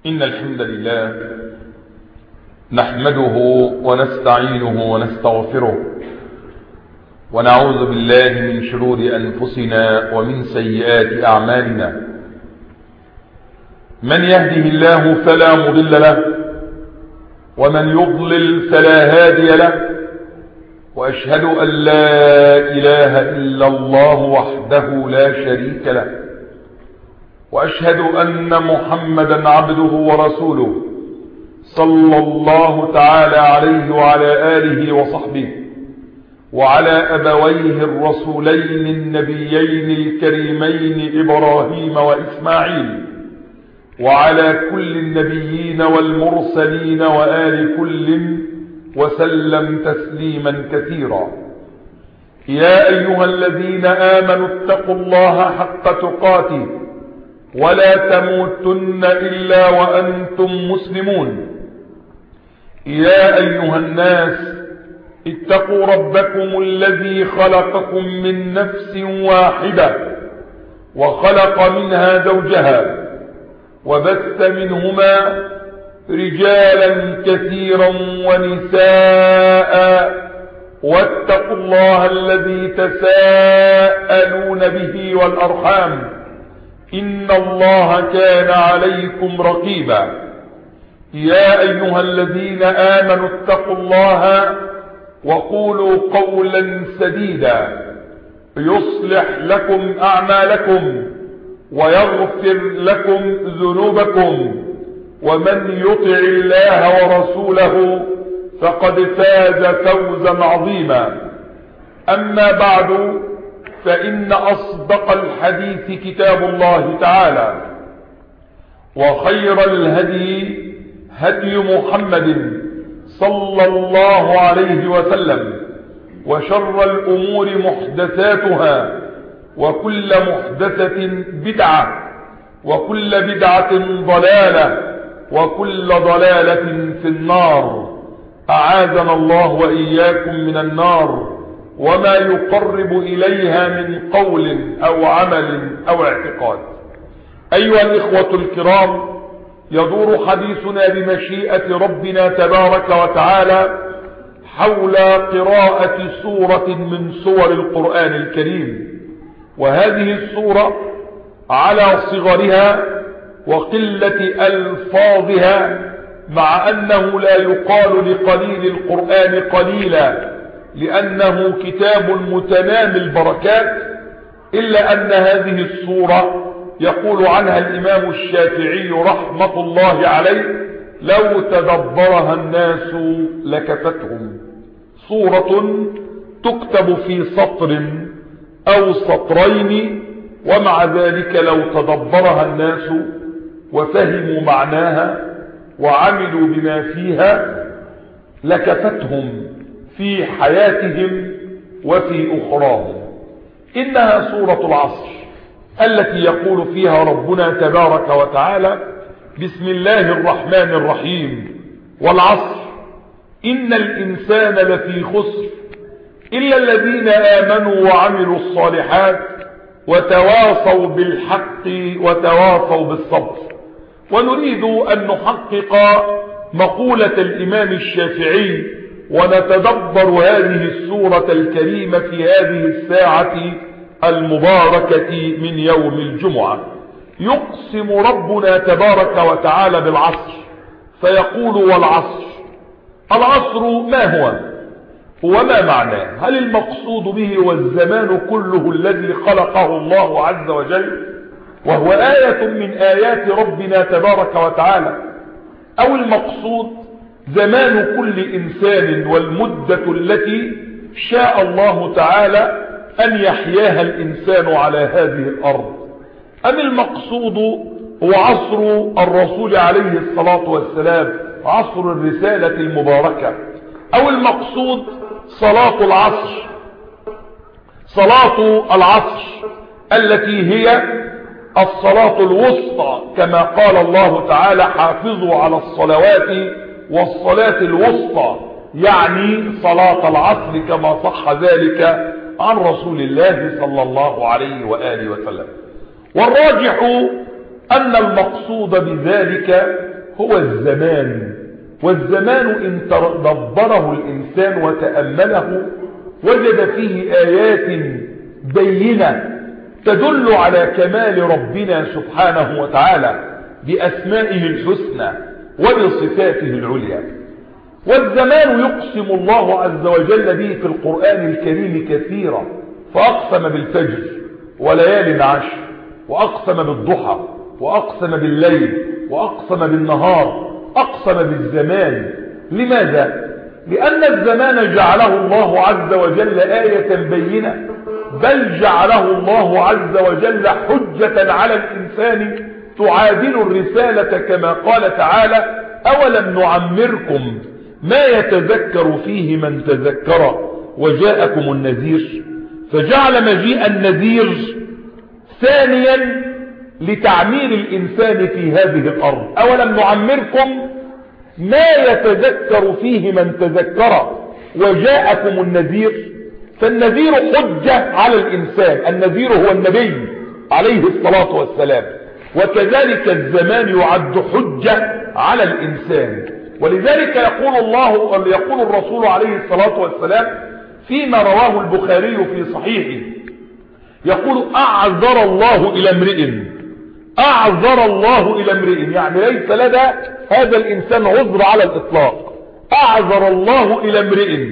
إن الحمد لله نحمده ونستعينه ونستغفره ونعوذ بالله من شرور أنفسنا ومن سيئات أعمالنا. من يهده الله فلا مضل له ومن يضلل فلا هادي له، وأشهد أن لا إله إلا الله وحده لا شريك له، وأشهد أن محمدا عبده ورسوله صلى الله تعالى عليه وعلى آله وصحبه وعلى أبويه الرسولين النبيين الكريمين إبراهيم وإسماعيل، وعلى كل النبيين والمرسلين وآل كل وسلم تسليما كثيرا. يا أيها الذين آمنوا اتقوا الله حق تقاته ولا تموتن إلا وأنتم مسلمون. يا أيها الناس اتقوا ربكم الذي خلقكم من نفس واحدة وخلق منها زوجها وبث منهما رجالا كثيرا ونساء، واتقوا الله الذي تساءلون به والأرحام إن الله كان عليكم رقيبا. يا أيها الذين آمنوا اتقوا الله وقولوا قولا سديدا يصلح لكم أعمالكم ويغفر لكم ذنوبكم، ومن يطع الله ورسوله فقد فاز فوزا عظيما. أما بعد، فإن أصدق الحديث كتاب الله تعالى، وخير الهدي هدي محمد صلى الله عليه وسلم، وشر الأمور محدثاتها، وكل محدثة بدعة، وكل بدعة ضلالة، وكل ضلالة في النار. أعاذنا الله وإياكم من النار وما يقرب إليها من قول أو عمل أو اعتقاد. أيها الإخوة الكرام، يدور حديثنا بمشيئة ربنا تبارك وتعالى حول قراءة سورة من سور القرآن الكريم، وهذه السورة على صغرها وقلة ألفاظها، مع أنه لا يقال لقليل القرآن قليلا لأنه كتاب متنامي البركات، إلا أن هذه السورة يقول عنها الإمام الشافعي رحمة الله عليه: لو تدبرها الناس لكفتهم. سورة تكتب في سطر أو سطرين، ومع ذلك لو تدبرها الناس وفهموا معناها وعملوا بما فيها لكفتهم في حياتهم وفي أخراهم. إنها سورة العصر التي يقول فيها ربنا تبارك وتعالى: بسم الله الرحمن الرحيم، والعصر إن الإنسان لفي خسر إلا الذين آمنوا وعملوا الصالحات وتواصوا بالحق وتواصوا بالصبر. ونريد أن نحقق مقولة الإمام الشافعي ونتدبر هذه السورة الكريمة في هذه الساعة المباركة من يوم الجمعة. يقسم ربنا تبارك وتعالى بالعصر فيقول: والعصر. العصر ما هو وما معناه؟ هل المقصود به والزمان كله الذي خلقه الله عز وجل وهو آية من آيات ربنا تبارك وتعالى، أو المقصود زمان كل إنسان والمدة التي شاء الله تعالى أن يحياها الإنسان على هذه الأرض، أم المقصود هو عصر الرسول عليه الصلاة والسلام، عصر الرسالة المباركة، أو المقصود صلاة العصر، صلاة العصر التي هي الصلاة الوسطى، كما قال الله تعالى: حافظوا على الصلوات والصلاة الوسطى، يعني صلاة العصر كما صح ذلك عن رسول الله صلى الله عليه وآله وسلم. والراجح أن المقصود بذلك هو الزمان. والزمان إن تدبره الإنسان وتأمله وجد فيه آيات بينة تدل على كمال ربنا سبحانه وتعالى بأسمائه الحسنى وبصفاته العليا. والزمان يقسم الله عز وجل به في القرآن الكريم كثيرا، فأقسم بالفجر وليال عشر، وأقسم بالضحى، وأقسم بالليل، وأقسم بالنهار، أقسم بالزمان. لماذا؟ لأن الزمان جعله الله عز وجل آية بينة، بل جعله الله عز وجل حجة على الإنسان تعادل الرسالة، كما قال تعالى: أولم نعمركم ما يتذكر فيه من تذكر وجاءكم النذير. فجعل مجيء النذير ثانيا لتعمير الإنسان في هذه الأرض. أولم نعمركم ما يتذكر فيه من تذكر وجاءكم النذير. فالنذير حجة على الإنسان، النذير هو النبي عليه الصلاة والسلام، وكذلك الزمان يعد حجة على الإنسان. ولذلك يقول الرسول عليه الصلاة والسلام فيما رواه البخاري في صحيحه، يقول: أعذر الله إلى امرئ، أعذر الله إلى امرئ، يعني ليس لدى هذا الإنسان عذر على الإطلاق. أعذر الله إلى امرئ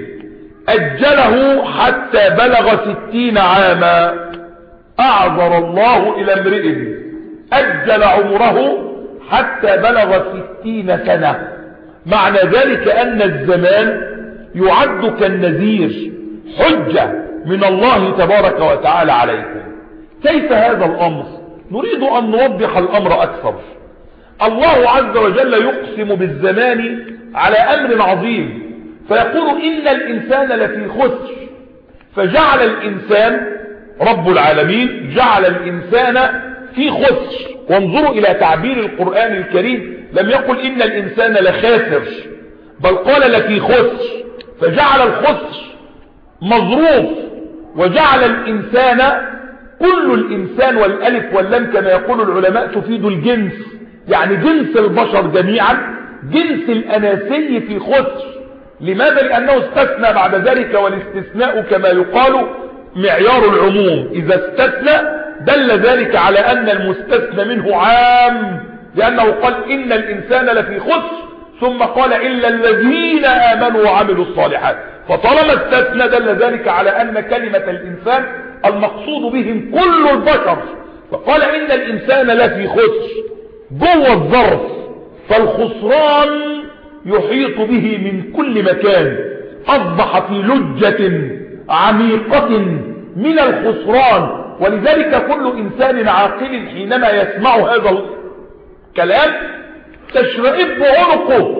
أجله حتى بلغ 60 عاما. أعذر الله إلى امرئ أجل عمره حتى بلغ 60 سنة. معنى ذلك أن الزمان يعد كالنذير، حجة من الله تبارك وتعالى عليكم. كيف هذا الأمر؟ نريد أن نوضح الأمر أكثر. الله عز وجل يقسم بالزمان على أمر عظيم، فيقول: إن الإنسان لفي خسر. فجعل الإنسان، رب العالمين جعل الإنسان في خسر. وانظروا إلى تعبير القرآن الكريم، لم يقل إن الإنسان لخاسر، بل قال لفي خسر، فجعل الخسر مظروف، وجعل الإنسان، كل الإنسان والألف واللام كما يقول العلماء تفيد الجنس، يعني جنس البشر جميعا، جنس الأناسي في خسر. لماذا؟ لأنه استثنى بعد ذلك، والاستثناء كما يقال معيار العموم، إذا استثنى دل ذلك على أن المستثنى منه عام، لأنه قال: إن الإنسان لفي خسر، ثم قال: إلا الذين آمنوا وعملوا الصالحات. فطالما استثنى دل ذلك على أن كلمة الإنسان المقصود بهم كل البشر. فقال: إن الإنسان لفي خسر جوه الظرف، فالخسران يحيط به من كل مكان، أصبح في لجة عميقة من الخسران. ولذلك كل إنسان عاقل حينما يسمع هذا الكلام تشرئب عنقه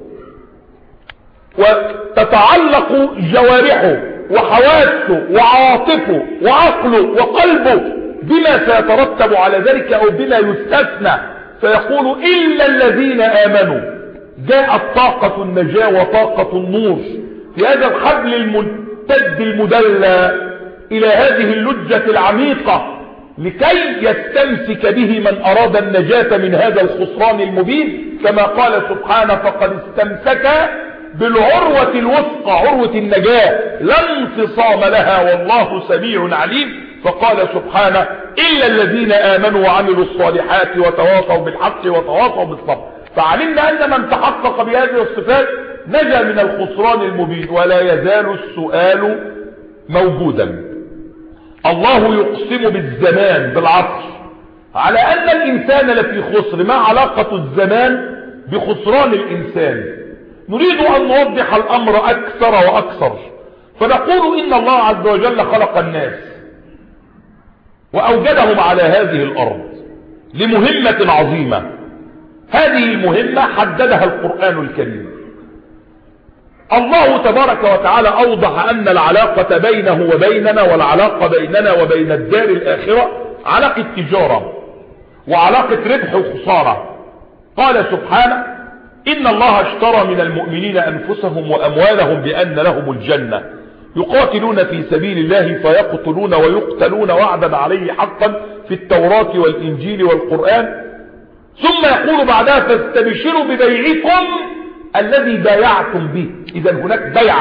وتتعلق جوارحه وحواسه وعواطفه وعقله وقلبه بما سيترتب على ذلك أو بما يستثنى، فيقول: إلا الذين آمنوا. جاءت طاقة النجاة وطاقة النور في هذا الحبل الممتد المدلى إلى هذه اللجة العميقة، لكي يستمسك به من أراد النجاة من هذا الخسران المبين، كما قال سبحانه: فقد استمسك بالعروة الوثقى، عروة النجاة لا انفصام لها والله سميع عليم. فقال سبحانه: إلا الذين آمنوا وعملوا الصالحات وتواصوا بالحق وتواصوا بالصبر. فعلمنا أن من تحقق بهذه الصفات نجا من الخسران المبين. ولا يزال السؤال موجودا. الله يقسم بالزمان بالعصر على أن الإنسان لفي خسر. ما علاقة الزمان بخسران الإنسان؟ نريد أن نوضح الأمر أكثر وأكثر. فنقول: إن الله عز وجل خلق الناس وأوجدهم على هذه الأرض لمهمة عظيمة. هذه المهمة حددها القرآن الكريم. الله تبارك وتعالى أوضح أن العلاقة بينه وبيننا، والعلاقة بيننا وبين الدار الآخرة، علاقة تجارة وعلاقة ربح وخسارة. قال سبحانه: إن الله اشترى من المؤمنين أنفسهم وأموالهم بأن لهم الجنة يقاتلون في سبيل الله فيقتلون ويقتلون وعدا عليه حقا في التوراة والإنجيل والقرآن ثم يقول بعدها فاستبشروا ببيعكم الذي بايعتم به. إذا هناك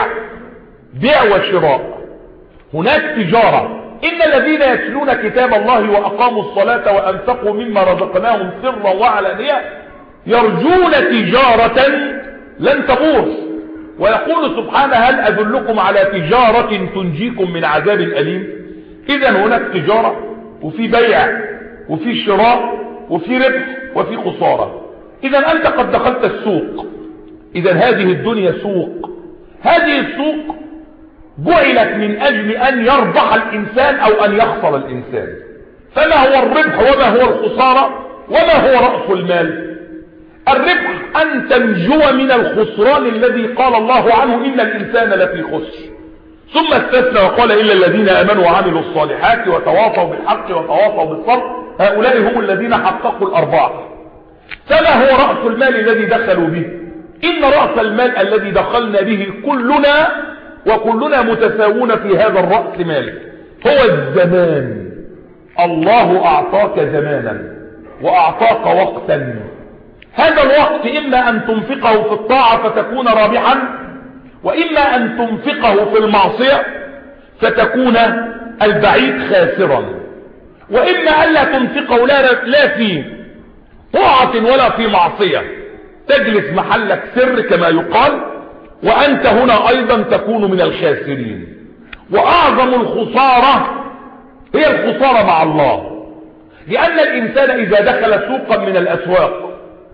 بيع وشراء، هناك تجارة. إن الذين يتلون كتاب الله وأقاموا الصلاة وأنفقوا مما رزقناهم سرا وعلانية يرجون تجارة لن تبور. ويقول سبحانه هل أدلكم على تجارة تنجيكم من عذاب أليم. إذا هناك تجارة وفي بيع وفي شراء وفي ربح وفي خسارة. إذا أنت قد دخلت السوق. إذا هذه الدنيا سوق. هذه السوق جعلت من أجل أن يربح الإنسان أو أن يخسر الإنسان. فما هو الربح وما هو الخسارة وما هو رأس المال؟ الربح أن تنجو من الخسران الذي قال الله عنه إن الإنسان لفي خسر، ثم استثنى وقال إلا الذين آمنوا وعملوا الصالحات وتواصوا بالحق وتواصوا بالصبر هؤلاء هم الذين حققوا الأرباح. فما هو رأس المال الذي دخلوا به؟ إن رأس المال الذي دخلنا به كلنا وكلنا متساوون في هذا الرأس مال هو الزمان. الله أعطاك زمانا وأعطاك وقتا. هذا الوقت إما أن تنفقه في الطاعة فتكون رابحا، وإما أن تنفقه في المعصية فتكون البعيد خاسرا، وإما ألا تنفقه لا في طاعة ولا في معصية، تجلس محلك سر كما يقال، وأنت هنا أيضا تكون من الخاسرين. وأعظم الخسارة هي الخسارة مع الله، لأن الإنسان إذا دخل سوقا من الأسواق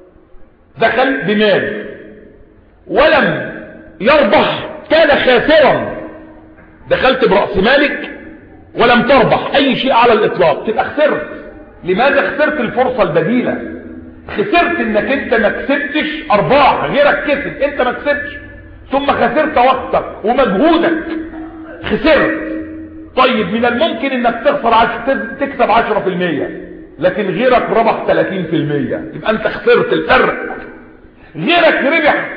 دخل بمال ولم يربح كان خاسرا. دخلت برأس مالك ولم تربح أي شيء على الإطلاق تبقى خسرت. لماذا خسرت؟ الفرصة البديلة. خسرت انك انت ما كسبتش ارباح، غيرك كسب انت ما كسبتش، ثم خسرت وقتك ومجهودك خسرت. طيب من الممكن انك تكسب 10%، لكن غيرك ربح 30%، يبقى انت خسرت الفرق. غيرك ربح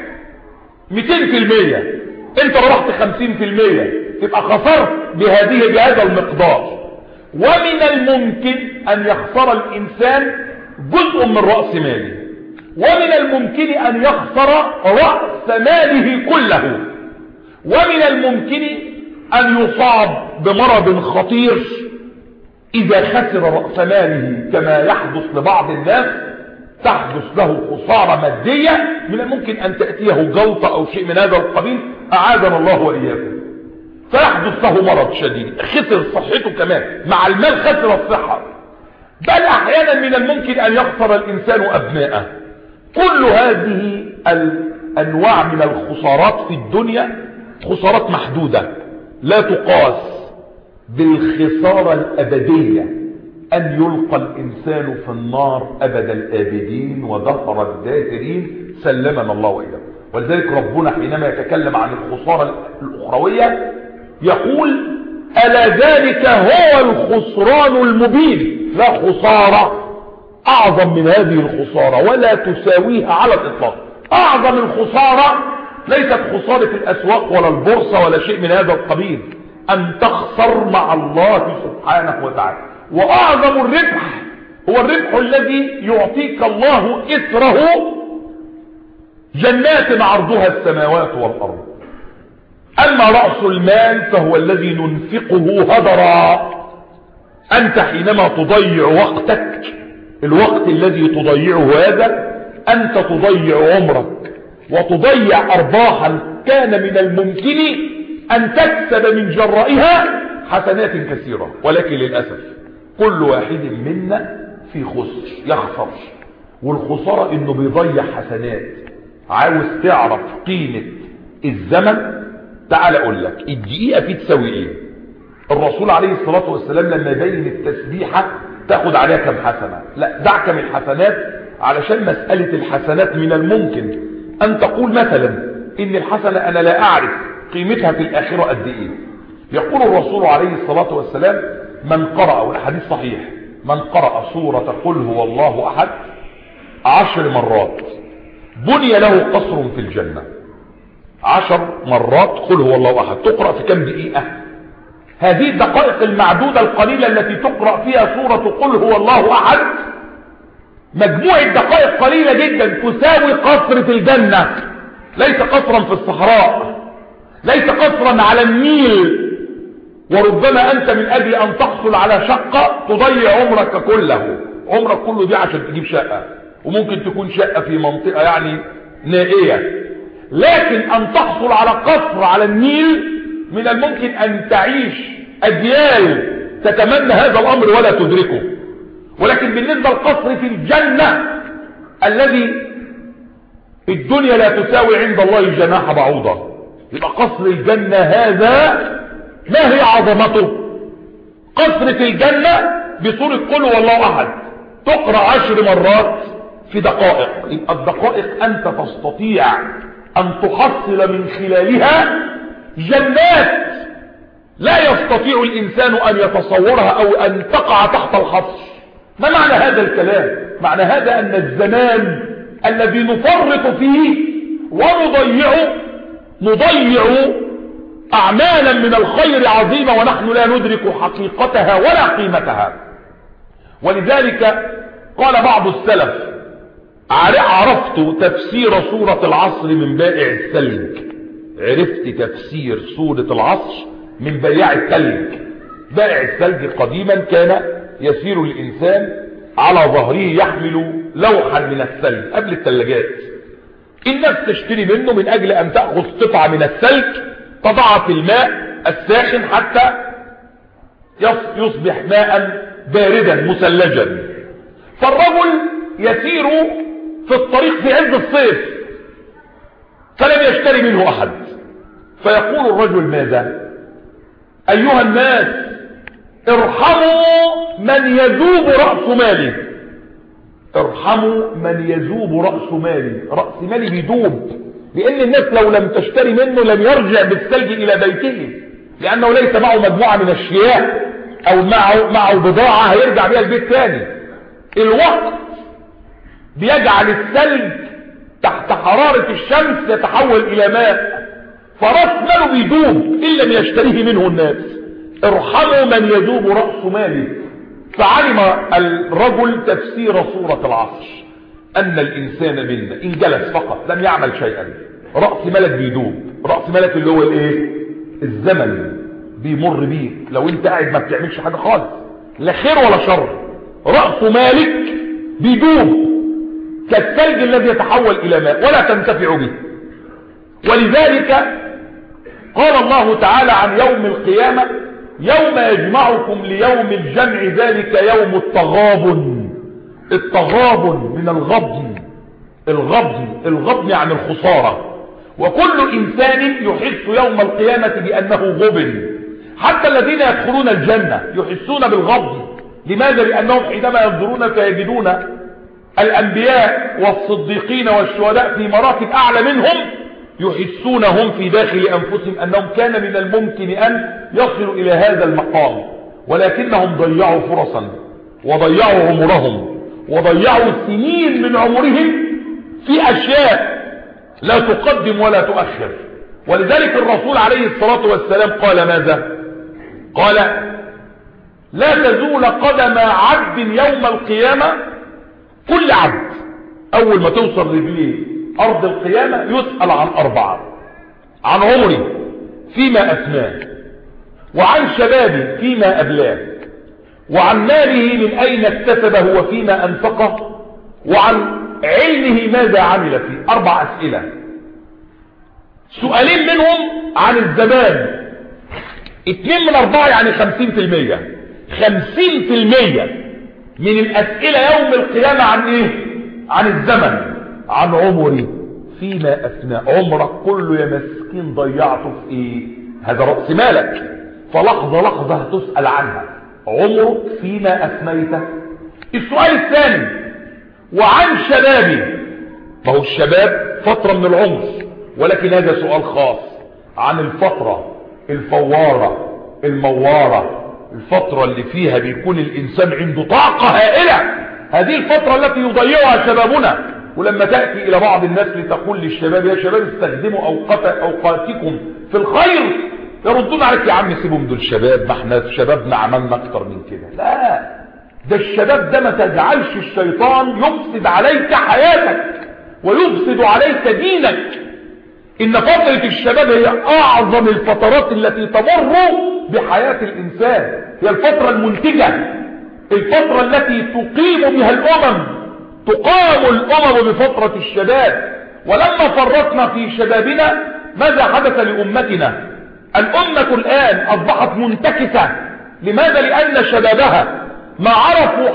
200%، انت ربحت 50%، تبقى خسرت بهذا المقدار. ومن الممكن ان يخسر الانسان جزء من رأس ماله، ومن الممكن ان يخسر رأس ماله كله، ومن الممكن ان يصاب بمرض خطير اذا خسر رأس ماله كما يحدث لبعض الناس، تحدث له خسارة مادية. من الممكن ان تأتيه جلطة او شيء من هذا القبيل، اعاذنا الله واياكم، فيحدث له مرض شديد، خسر صحته كمان، مع المال خسر الصحة. بل احيانا من الممكن ان يخسر الانسان ابناءه. كل هذه الانواع من الخسارات في الدنيا خسارات محدودة لا تقاس بالخسارة الابدية، ان يلقى الانسان في النار ابد الابدين ودهر الداهرين، سلمنا الله واياكم. ولذلك ربنا حينما يتكلم عن الخسارة الاخروية يقول ألا ذلك هو الخسران المبين. لا خسارة أعظم من هذه الخسارة ولا تساويها على الإطلاق. أعظم الخسارة ليست خسارة الأسواق ولا البورصة ولا شيء من هذا القبيل، أن تخسر مع الله سبحانه وتعالى. وأعظم الربح هو الربح الذي يعطيك الله إثره جنات عرضها السماوات والأرض. أما رأس المال فهو الذي ننفقه هدرا. أنت حينما تضيع وقتك، الوقت الذي تضيعه هذا، أنت تضيع عمرك وتضيع أرباحا كان من الممكن أن تكسب من جرائها حسنات كثيرة. ولكن للأسف كل واحد منا في خسر، يخسر، والخسارة إنه بيضيع حسنات. عاوز تعرف قيمة الزمن؟ تعال اقول لك الدقيقة فيه تساوي ايه. الرسول عليه الصلاة والسلام لما يبين التسبيحة تاخد عليها كم حسنة، لا دعك من الحسنات، علشان مسألة الحسنات من الممكن ان تقول مثلا ان الحسنة انا لا اعرف قيمتها في الاخرة قد ايه. يقول الرسول عليه الصلاة والسلام من قرأ، والحديث صحيح، من قرأ سورة قل هو الله احد 10 مرات بني له قصر في الجنة. 10 مرات قل هو الله احد تقرأ في كم دقيقة؟ هذه الدقائق المعدودة القليلة التي تقرأ فيها سورة قل هو الله احد مجموعة دقائق قليلة جدا تساوي قصر في الجنة، ليس قصرا في الصحراء، ليس قصرا على النيل. وربما أنت من أجل أن تحصل على شقة تضيع عمرك كله، عمرك كله دي عشان تجيب شقة، وممكن تكون شقة في منطقة يعني نائية. لكن أن تحصل على قصر على النيل من الممكن أن تعيش أجيال تتمنى هذا الأمر ولا تدركه. ولكن بالنسبة للقصر في الجنة الذي الدنيا لا تساوي عند الله جناح بعوضة، يبقى قصر الجنة هذا ما هي عظمته؟ قصر في الجنة بصورة قل هو الله أحد تقرأ 10 مرات في دقائق. يبقى الدقائق أنت تستطيع أن تحصل من خلالها جنات لا يستطيع الإنسان أن يتصورها أو أن تقع تحت الحصر. ما معنى هذا الكلام؟ معنى هذا أن الزمان الذي نفرط فيه نضيع أعمالا من الخير عظيمة ونحن لا ندرك حقيقتها ولا قيمتها. ولذلك قال بعض السلف: عرفت تفسير سورة العصر من بائع الثلج. عرفت تفسير سورة العصر من بائع الثلج. بائع الثلج قديما كان يسير الإنسان على ظهره يحمل لوحا من الثلج قبل الثلاجات. الناس تشتري منه من أجل أن تأخذ قطعة من الثلج تضعها في الماء الساخن حتى يصبح ماء باردا مثلجا. فالرجل يسير في الطريق في عز الصيف فلم يشتري منه أحد، فيقول الرجل: ماذا؟ أيها الناس ارحموا من يذوب رأس مالي. ارحموا من يذوب رأس مالي. رأس مالي بيذوب، لأن الناس لو لم تشتري منه لم يرجع بالثلج إلى بيته، لأنه ليس معه مجموعة من الشياه أو معه بضاعة هيرجع بها البيت تاني. الوقت بيجعل الثلج تحت حرارة الشمس يتحول إلى ماء، فرأس ماله بيذوب إن لم يشتريه منه الناس. ارحموا من يذوب رأس ماله. فعلم الرجل تفسير سورة العصر أن الإنسان منا إن جلس فقط لم يعمل شيئا رأس مالك بيذوب. رأس مالك اللي هو الايه؟ الزمن بيمر بيك. لو انت قاعد ما بتعملش حاجة خالص لا خير ولا شر، رأس مالك بيذوب كالثلج الذي يتحول إلى ماء ولا تنتفع به. ولذلك قال الله تعالى عن يوم القيامة: يوم يجمعكم ليوم الجمع ذلك يوم التغابن. التغابن من الغبن. الغبن عن الخسارة. وكل إنسان يحس يوم القيامة بأنه غبن. حتى الذين يدخلون الجنة يحسون بالغبن. لماذا؟ لأنهم حينما ينظرون فيجدون الأنبياء والصديقين والشهداء في مراتب أعلى منهم، يحسون هم في داخل أنفسهم أنهم كان من الممكن أن يصلوا إلى هذا المقام، ولكنهم ضيعوا فرصا وضيعوا عمرهم وضيعوا سنين من عمرهم في أشياء لا تقدم ولا تؤخر. ولذلك الرسول عليه الصلاة والسلام قال ماذا؟ قال: لا تزول قدم عبد يوم القيامة. كل عبد أول ما توصل رجليه أرض القيامة يسأل عن 4: عن عمري فيما أفناه، وعن شبابي فيما أبلاه، وعن ماله من أين اكتسبه وفيما أنفقه، وعن علمه ماذا عمل فيه. 4 أسئلة. سؤالين منهم عن الزمان، 2 من 4 يعني 50%. 50% من الأسئلة يوم القيامة عن إيه؟ عن الزمن. عن عمري فيما أفناه. عمرك كله يا مسكين ضيعته في إيه؟ هذا رأس مالك، فلحظة لحظة هتسأل عنها. عمرك فيما أفنيته. السؤال الثاني: وعن شبابي. ما هو الشباب فترة من العمر، ولكن هذا سؤال خاص عن الفترة الفوارة الموارة، الفترة اللي فيها بيكون الإنسان عنده طاقة هائلة. هذه الفترة التي يضيعها شبابنا. ولما تأتي إلى بعض الناس لتقول للشباب: يا شباب استخدموا أوقاتكم في الخير، يردون عليك: يا عم سيبهم دول شباب، ما احنا شبابنا عملنا أكتر من كده. لا، ده الشباب ده ما تجعلش الشيطان يفسد عليك حياتك ويفسد عليك دينك. إن فترة الشباب هي أعظم الفترات التي تمر بحياة الإنسان، هي الفترة المنتجة، الفترة التي تقيم بها الأمم، تقام الأمم بفترة الشباب. ولما فرطنا في شبابنا ماذا حدث لأمتنا؟ الأمة الآن أصبحت منتكسة. لماذا؟ لأن شبابها ما عرفوا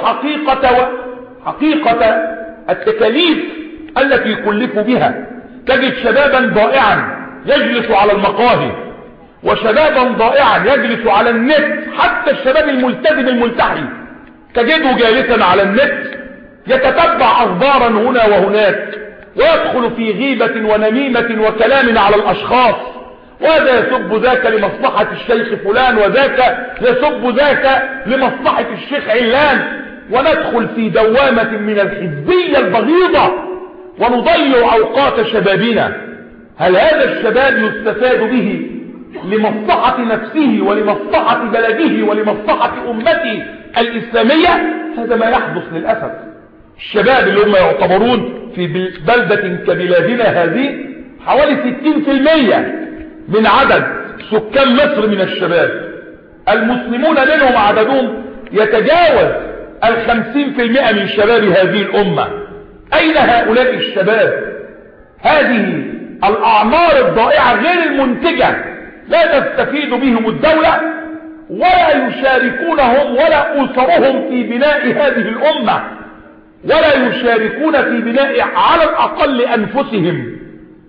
حقيقة التكاليف التي يكلفوا بها. تجد شبابا ضائعا يجلس على المقاهي، وشبابا ضائعا يجلس على النت. حتى الشباب الملتزم الملتحي تجده جالسا على النت يتتبع أخبارا هنا وهناك، ويدخل في غيبة ونميمة وكلام على الأشخاص، وهذا يسب ذاك لمصلحة الشيخ فلان، وذاك يسب ذاك لمصلحة الشيخ علان، وندخل في دوامة من الحزبية البغيضة ونضيع أوقات شبابنا. هل هذا الشباب يستفاد به لمصلحة نفسه ولمصلحة بلده ولمصلحة أمته الإسلامية؟ هذا ما يحدث للأسف. الشباب اللي هم يعتبرون في بلدة كبلادنا هذه حوالي 60% من عدد سكان مصر من الشباب. المسلمون منهم عددهم يتجاوز 50% من شباب هذه الأمة. أين هؤلاء الشباب؟ هذه الأعمار الضائعة غير المنتجة لا تستفيد بهم الدولة، ولا يشاركونهم ولا أسرهم في بناء هذه الأمة، ولا يشاركون في بناء على الأقل أنفسهم.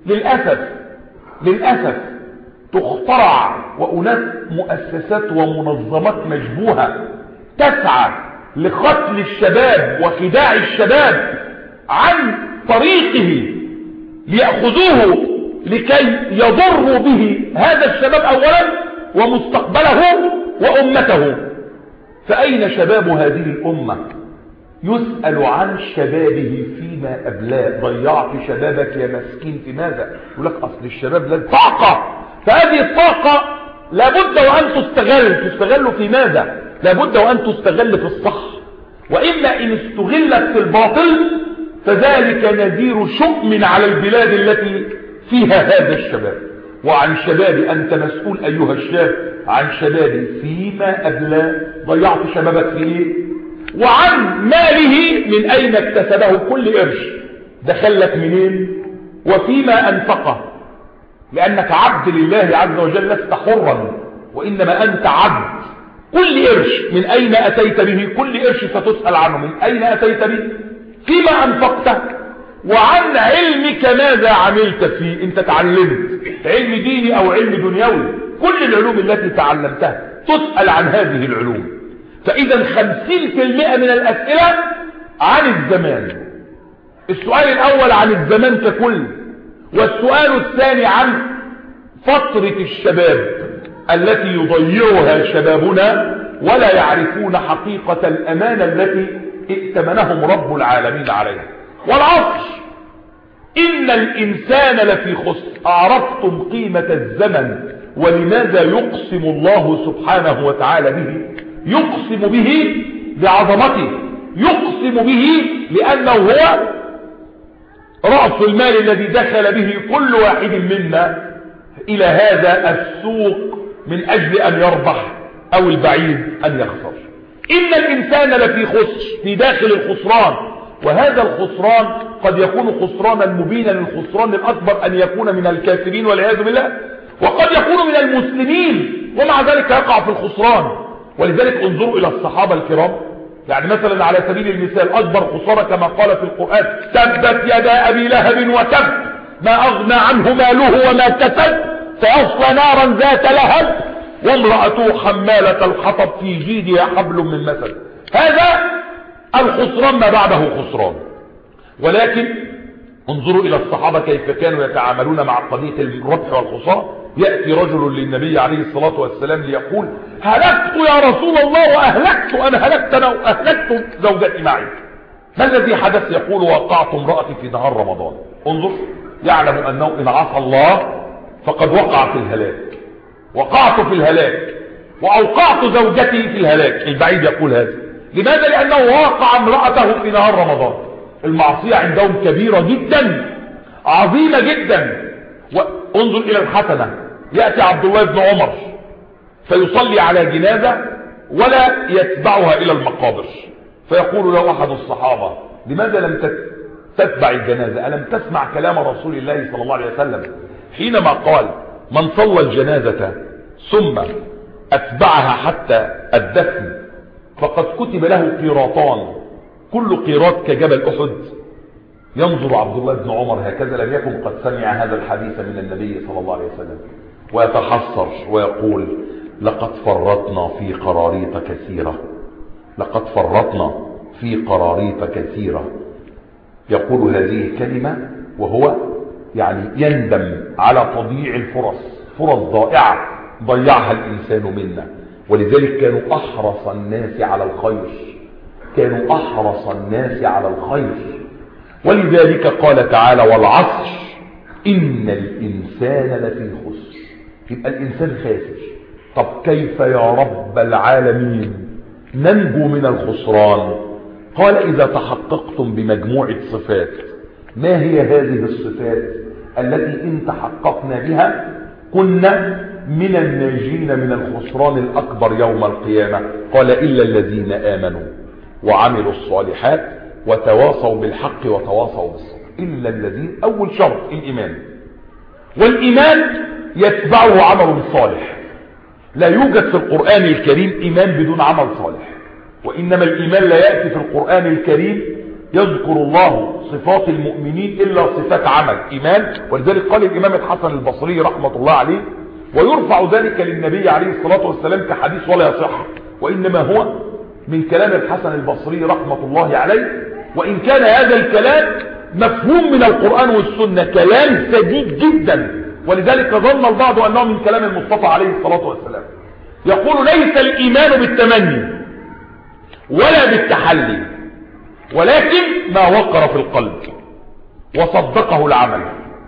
للأسف تخترع وأناس مؤسسات ومنظمات مشبوهة تسعى لقتل الشباب وخداع الشباب عن طريقه ليأخذوه لكي يضروا به هذا الشباب أولا ومستقبله وأمته. فأين شباب هذه الأمة؟ يسأل عن شبابه فيما أبلاه. ضيعت شبابك يا مسكين في ماذا؟ يقول لك أصل الشباب له طاقة، فهذه الطاقة لابد وأن تستغل في ماذا؟ لابد وأن تستغل في الصح، وإما إن استغلت في الباطل فذلك نذير شؤم على البلاد التي فيها هذا الشباب. وعن شباب أنت مسؤول أيها الشاب، عن شباب فيما أبلاه. ضيعت شبابك في إيه؟ وعن ماله من أين اكتسبه؟ كل قرش دخلك منين وفيما أنفقه، لأنك عبد لله عز وجل، لست حرا وإنما أنت عبد. كل قرش من أين أتيت به؟ كل قرش ستسأل عنه من أين أتيت به، فيما أنفقته، وعن علمك ماذا عملت فيه. أنت تعلمت علم ديني أو علم دنيوي، كل العلوم التي تعلمتها تسأل عن هذه العلوم. فإذا 50% من الأسئلة عن الزمان. السؤال الأول عن الزمان ككل، والسؤال الثاني عن فترة الشباب التي يضيعها شبابنا ولا يعرفون حقيقة الأمانة التي ائتمنهم رب العالمين عليها. والعصر إن الإنسان لفي خسر. أعرفتم قيمة الزمن ولماذا يقسم الله سبحانه وتعالى به؟ يقسم به بعظمته، يقسم به لأنه هو رأس المال الذي دخل به كل واحد منا إلى هذا السوق من أجل أن يربح أو البعيد أن يخسر. إن الإنسان لفي خسر، في داخل الخسران. وهذا الخسران قد يكون خسرانا مبينا، الخسران الأكبر أن يكون من الكافرين والعياذ بالله، وقد يكون من المسلمين ومع ذلك يقع في الخسران. ولذلك انظروا إلى الصحابة الكرام. يعني مثلا على سبيل المثال أكبر خسارة كما قال في القرآن: تبت يدا أبي لهب وتب ما أغنى عنه ماله وما كسب سيصلى نارا ذات لهب وامرأته حمالة الحطب في جيدها حبل من مسد. هذا الخسران ما بعده خسران. ولكن انظروا إلى الصحابة كيف كانوا يتعاملون مع قضية الربح والخسارة. يأتي رجل للنبي عليه الصلاة والسلام ليقول: هلكت يا رسول الله، وأهلكت أنا، هلكت أنا وأهلكت زوجتي معي، ما الذي حدث؟ يقول: وقعت امرأتي في نهار رمضان. انظر، يعلم أنه إن عصى الله فقد وقع في الهلاك، وقعت في الهلاك وأوقعت زوجتي في الهلاك. البعيد يقول هذا. لماذا؟ لأنه واقع امرأته في نهار رمضان. المعصية عندهم كبيرة جدا، عظيمة جدا. وانظر إلى الحسنة، يأتي عبد الله بن عمر فيصلي على جنازة ولا يتبعها إلى المقابر، فيقول له أحد الصحابة: لماذا لم تتبع الجنازة؟ ألم تسمع كلام رسول الله صلى الله عليه وسلم حينما قال: من صلى الجنازة ثم أتبعها حتى الدفن فقد كتب له قيراطان، كل قيراط كجبل أحد. ينظر عبد الله بن عمر هكذا، لم يكن قد سمع هذا الحديث من النبي صلى الله عليه وسلم، ويتحسر ويقول: لقد فرطنا في قراريط كثيرة، لقد فرطنا في قراريط كثيرة. يقول هذه الكلمة وهو يعني يندم على تضييع الفرص، فرص ضائعة ضيعها الإنسان منا. ولذلك كانوا أحرص الناس على الخير، كانوا أحرص الناس على الخير. ولذلك قال تعالى: والعصر إن الإنسان لفي خسر. يبقى الإنسان خاسر. طب كيف يا رب العالمين ننجو من الخسران؟ قال: إذا تحققتم بمجموعة صفات. ما هي هذه الصفات التي إن تحققنا بها كنا من الناجين من الخسران الأكبر يوم القيامة؟ قال: إلا الذين آمنوا وعملوا الصالحات وتواصوا بالحق وتواصوا بالصبر. إلا الذين، أول شرط الإيمان، والإيمان يتبعه عمل صالح. لا يوجد في القرآن الكريم إيمان بدون عمل صالح، وإنما الإيمان لا يأتي في القرآن الكريم يذكر الله صفات المؤمنين إلا صفات عمل إيمان. ولذلك قال الإمام الحسن البصري رحمة الله عليه، ويرفع ذلك للنبي عليه الصلاة والسلام كحديث ولا يصح، وإنما هو من كلام الحسن البصري رحمة الله عليه، وإن كان هذا الكلام مفهوم من القرآن والسنة، كلام سديد جدا، ولذلك ظن البعض أنه من كلام المصطفى عليه الصلاة والسلام. يقول: ليس الإيمان بالتمني ولا بالتحلي، ولكن ما وقر في القلب وصدقه العمل.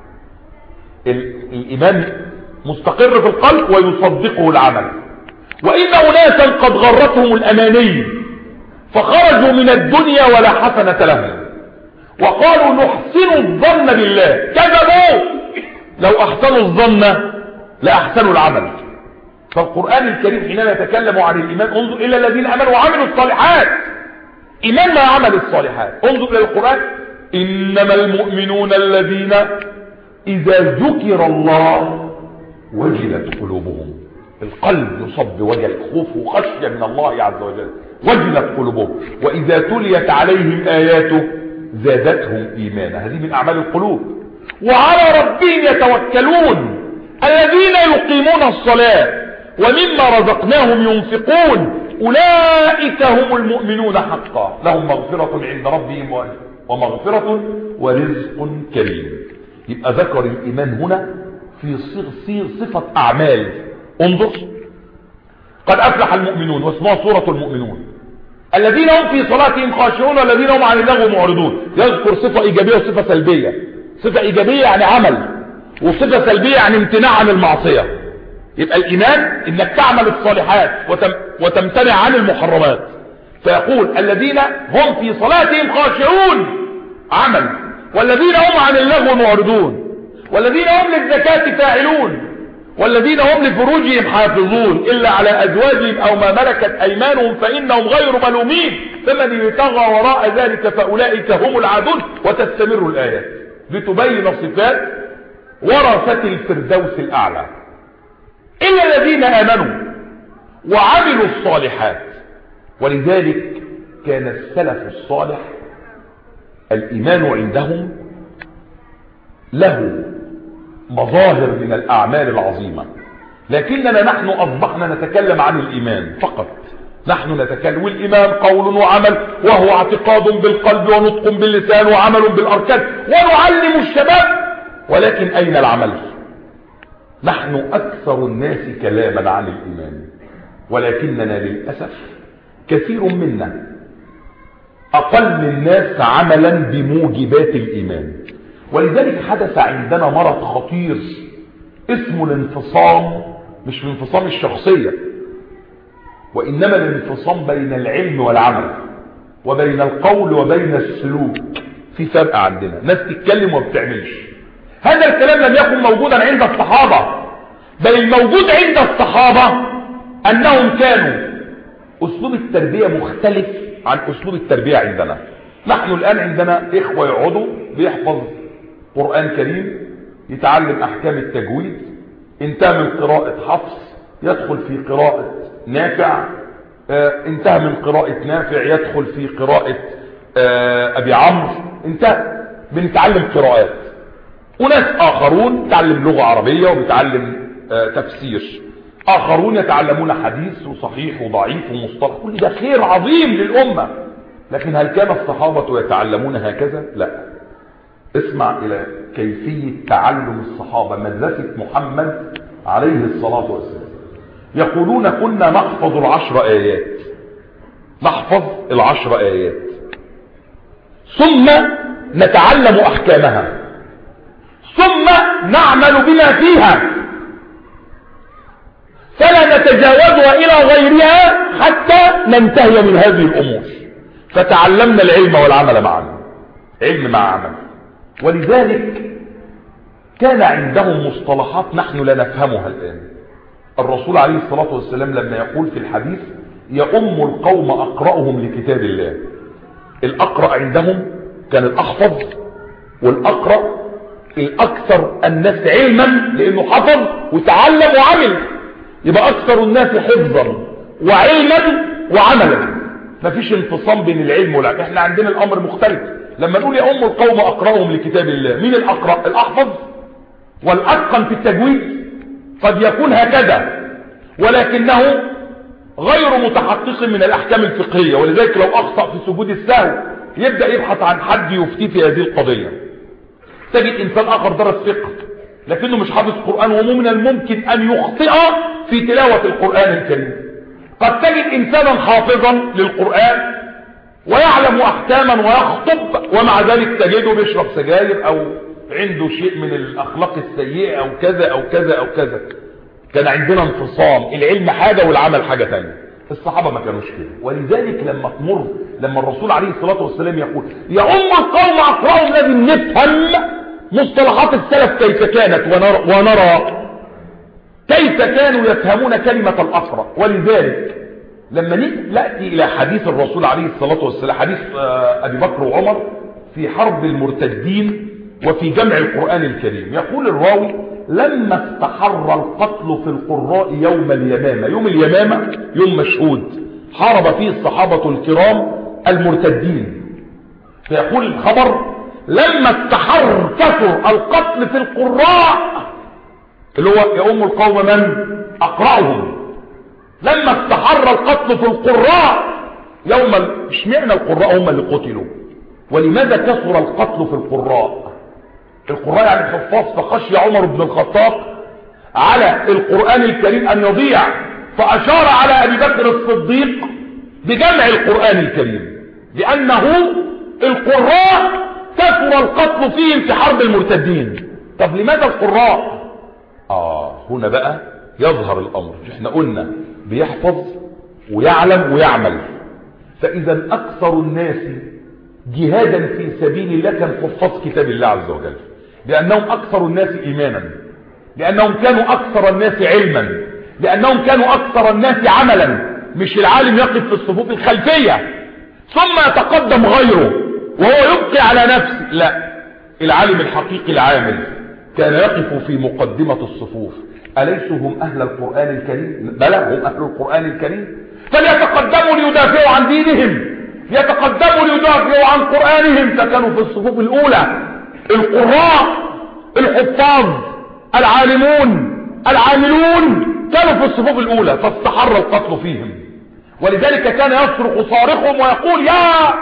الإيمان مستقر في القلب ويصدقه العمل. وإن أناسا قد غرتهم الأماني فخرجوا من الدنيا ولا حسنة لهم، وقالوا نحسن الظن بالله، كذبوا. لو أحسنوا الظن لأحسنوا العمل. فالقرآن الكريم حينما يتكلم عن الإيمان انظر إلى الذين آمنوا وعملوا الصالحات، إيمان ما عمل الصالحات. انظر إلى القرآن: إنما المؤمنون الذين إذا ذكر الله وجلت قلوبهم. القلب يصب بوجل خوف وخشية من الله عز وجل، وجلت قلوبهم، وإذا تليت عليهم آياته زادتهم إيمانا. هذه من أعمال القلوب. وعلى ربهم يتوكلون الذين يقيمون الصلاة ومما رزقناهم ينفقون أولئك هم المؤمنون حقا لهم مغفرة عند ربهم ومغفرة ورزق كريم. يبقى ذكر الإيمان هنا في صفة أعمال. انظر: قد أفلح المؤمنون، واسمها سورة المؤمنون، الذين هم في صلاتهم خاشعون والذين هم عن اللغو معرضون. يذكر صفة إيجابية وصفة سلبية. صفة إيجابية يعني عمل، وصفة سلبية يعني امتناع عن المعصية. يبقى الإيمان إنك تعمل الصالحات وتمتنع عن المحرمات. فيقول: الذين هم في صلاتهم خاشعون عمل، والذين هم عن اللغو معرضون، والذين هم للزكاة فاعلون، والذين هم لفروجهم حافظون إلا على أزواجهم أو ما ملكت أيمانهم فإنهم غير ملومين فمن يبتغى وراء ذلك فأولئك هم العادون. وتستمر الآيات لتبين صفات ورثة الفردوس الأعلى. إلا الذين آمنوا وعملوا الصالحات. ولذلك كان السلف الصالح الإيمان عندهم له مظاهر من الأعمال العظيمة، لكننا نحن أصبحنا نتكلم عن الإيمان فقط. نحن نتكلم، والإيمان قول وعمل، وهو اعتقاد بالقلب ونطق باللسان وعمل بالأركان، ونعلم الشباب. ولكن أين العمل؟ نحن أكثر الناس كلاما عن الإيمان، ولكننا للأسف كثير منا أقل الناس عملا بموجبات الإيمان. ولذلك حدث عندنا مرض خطير اسمه الانفصام، مش الانفصام الشخصية، وإنما الانفصام بين العلم والعمل وبين القول وبين السلوك. في فرق عندنا، ناس تتكلم وما بتعملش. هذا الكلام لم يكن موجودا عند الصحابة، بل الموجود عند الصحابة أنهم كانوا أسلوب التربية مختلف عن أسلوب التربية عندنا. نحن الآن عندنا إخوة يقعدوا بيحفظ قرآن كريم، يتعلم أحكام التجويد، انتهى من قراءة حفص يدخل في قراءة نافع، انتهى من قراءة نافع يدخل في قراءة أبي عمرو، انتهى. بنتعلم قراءات. وناس آخرون تعلم لغة عربية وبيتعلم تفسير، آخرون يتعلمون حديث وصحيح وضعيف ومصطلح. كل ده خير عظيم للأمة، لكن هل كان الصحابة يتعلمون هكذا؟ لا. اسمع إلى كيفية تعلم الصحابة، مدرسة محمد عليه الصلاة والسلام. يقولون كنا نحفظ 10 آيات، نحفظ 10 آيات ثم نتعلم أحكامها ثم نعمل بما فيها، فلا نتجاوزها إلى غيرها حتى ننتهي من هذه الأمور. فتعلمنا العلم والعمل معا، علم مع عمل. ولذلك كان عندهم مصطلحات نحن لا نفهمها الآن. الرسول عليه الصلاة والسلام لما يقول في الحديث يؤم القوم أقرأهم لكتاب الله، الأقرأ عندهم كان الأحفظ، والأقرأ الأكثر الناس علما لأنه حفظ وتعلم وعمل، يبقى أكثر الناس حفظا وعلما وعملا. مفيش انفصام بين العلم والعمل. احنا عندنا الأمر مختلف. لما نقول يؤم القوم أقرأهم لكتاب الله، مين الأقرأ؟ الأحفظ والأتقن في التجويد. قد يكون هكذا ولكنه غير متحقق من الأحكام الفقهية، ولذلك لو أخطأ في سجود السهو يبدأ يبحث عن حد يفتي في هذه القضية. تجد إنسان آخر درس فقه لكنه مش حافظ قرآن، ومن الممكن أن يخطئ في تلاوة القرآن الكريم. قد تجد إنسانا حافظا للقرآن ويعلم أحكاما ويخطب، ومع ذلك تجده بيشرب سجاير أو عنده شيء من الأخلاق السيئة أو كذا أو كذا أو كذا. كان عندنا انفصام، العلم حاجة والعمل حاجة تانية. الصحابة ما كانوش كده. ولذلك لما الرسول عليه الصلاة والسلام يقول يؤم القوم أقرأهم، لازم نفهم مصطلحات السلف كيف كانت ونرى كيف كانوا يفهمون كلمة الأقرأ. ولذلك لما نأتي إلى حديث الرسول عليه الصلاة والسلام، حديث أبي بكر وعمر في حرب المرتدين وفي جمع القرآن الكريم، يقول الراوي لما استحر القتل في القراء يوم اليمامة. يوم اليمامة يوم مشهود حارب فيه الصحابة الكرام المرتدين. فيقول الخبر لما استحر كثر القتل في القراء، اللي هو يؤم القوم من أقرأهم. لما استحر القتل في القراء يوم اشمعنى القراء هم اللي قتلوا؟ ولماذا كثر القتل في القراء؟ القراء يعني الحفاظ. فخشي عمر بن الخطاب على القرآن الكريم أن يضيع، فأشار على أبي بكر الصديق بجمع القرآن الكريم، لأنه القراء كثر القتل فيهم في حرب المرتدين. طب لماذا القراء؟ هنا بقى يظهر الأمر. احنا قلنا بيحفظ ويعلم ويعمل. فإذا أكثر الناس جهادا في سبيل الله كان حفاظ كتاب الله عز وجل، لأنهم أكثر الناس إيمانا، لأنهم كانوا أكثر الناس علما، لأنهم كانوا أكثر الناس عملا. مش العالم يقف في الصفوف الخلفية ثم يتقدم غيره وهو يبقي على نفسه، لا، العالم الحقيقي العامل كان يقف في مقدمة الصفوف. أليسوا هم أهل القرآن الكريم؟ بلى هم أهل القرآن الكريم. فليتقدموا ليدافعوا عن دينهم، يتقدموا ليدافعوا عن قرآنهم، فكانوا في الصفوف الأولى. القراء الحفاظ العالمون العاملون كانوا في الصفوف الأولى، فاستحر القتل فيهم. ولذلك كان يصرخ صارخهم ويقول يا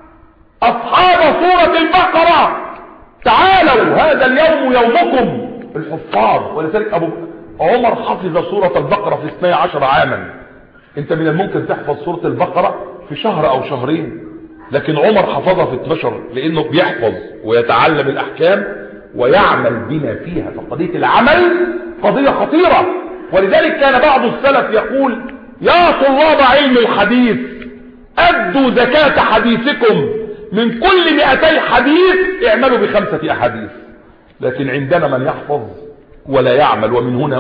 أصحاب سورة البقرة تعالوا هذا اليوم يومكم. الحفاظ. ولذلك أبو عمر حفظ سورة البقرة في 12 عاما. انت من الممكن تحفظ سورة البقرة في شهر او شهرين، لكن عمر حفظها في 12 لانه بيحفظ ويتعلم الاحكام ويعمل بما فيها. فقضية العمل قضية خطيرة. ولذلك كان بعض السلف يقول يا طلاب علم الحديث أدوا زكاة حديثكم، من كل 200 حديث اعملوا ب5 أحاديث. لكن عندنا من يحفظ ولا يعمل، ومن هنا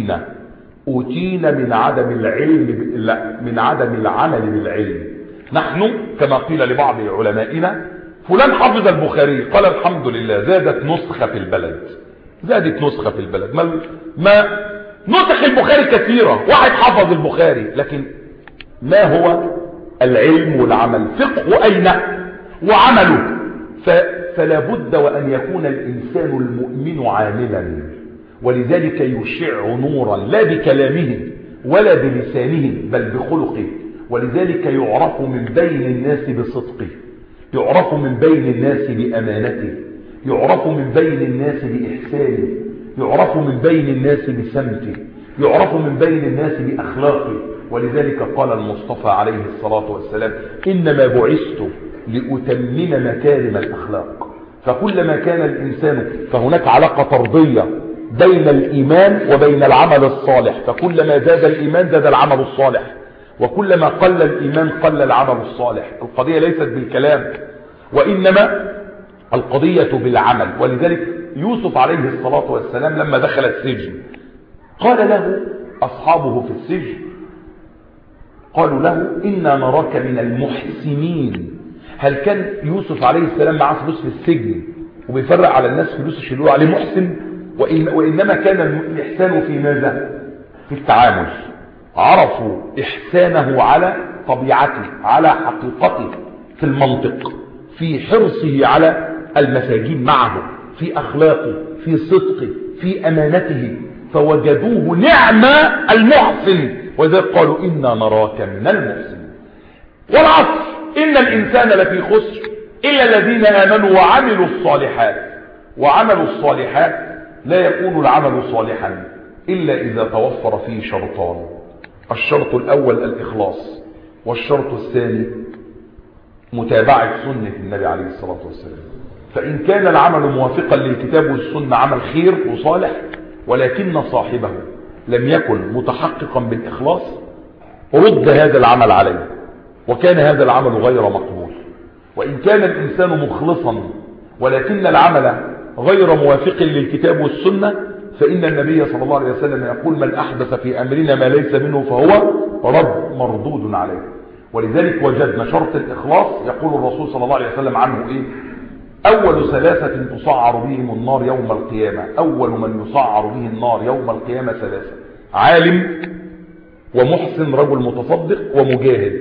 أوتينا من عدم العلم، لا، من عدم العمل بالعلم. نحن كما قيل لبعض علمائنا فلان حفظ البخاري، قال الحمد لله زادت نسخة في البلد، زادت نسخة في البلد. ما نسخ البخاري كثيرة، واحد حفظ البخاري، لكن ما هو العلم والعمل؟ فقه أين وعمله؟ فلا بد وأن يكون الإنسان المؤمن عاملا، ولذلك يشع نورا لا بكلامه ولا بلسانه بل بخلقه. ولذلك يعرف من بين الناس بصدقه، يعرف من بين الناس بأمانته، يعرف من بين الناس بإحسانه، يعرف من بين الناس بسمته، يعرف من بين الناس بأخلاقه. ولذلك قال المصطفى عليه الصلاة والسلام إنما بعثت لأتمم مكارم الأخلاق. فكلما كان الإنسان، فهناك علاقة طردية بين الإيمان وبين العمل الصالح، فكلما زاد الإيمان زاد العمل الصالح، وكلما قل الإيمان قل العمل الصالح. القضية ليست بالكلام وإنما القضية بالعمل. ولذلك يوسف عليه الصلاة والسلام لما دخل السجن قال له أصحابه في السجن، قالوا له إنا نراك من المحسنين. هل كان يوسف عليه السلام معه فلوس في السجن وبيفرق على الناس فلوس يشيلوه عليه محسن؟ وإنما كان الإحسان في ماذا؟ في التعامل. عرفوا إحسانه على طبيعته، على حقيقته، في المنطق، في حرصه على المساجين معه، في أخلاقه، في صدقه، في أمانته، فوجدوه نعم المحسن، وذلك قالوا إنا نراك من المحسنين. والعصر إن الإنسان لفي خسر إلا الذين آمنوا وعملوا الصالحات. وعملوا الصالحات لا يكون العمل صالحا إلا إذا توفر فيه شرطان: الشرط الأول الإخلاص، والشرط الثاني متابعة سنة النبي عليه الصلاة والسلام. فإن كان العمل موافقا للكتاب والسنة عمل خير وصالح، ولكن صاحبه لم يكن متحققا بالإخلاص، رد هذا العمل عليه وكان هذا العمل غير مقبول. وإن كان الإنسان مخلصا ولكن العمل غير موافق للكتاب والسنة، فإن النبي صلى الله عليه وسلم يقول: من أحدث في أمرنا ما ليس منه فهو رد مردود عليه. ولذلك وجدنا شرط الإخلاص يقول الرسول صلى الله عليه وسلم عنه إيه؟ أول 3 تصعر بهم النار يوم القيامة. أول من يصعر به النار يوم القيامة 3: عالم، ومحسن رجل متصدق، ومجاهد.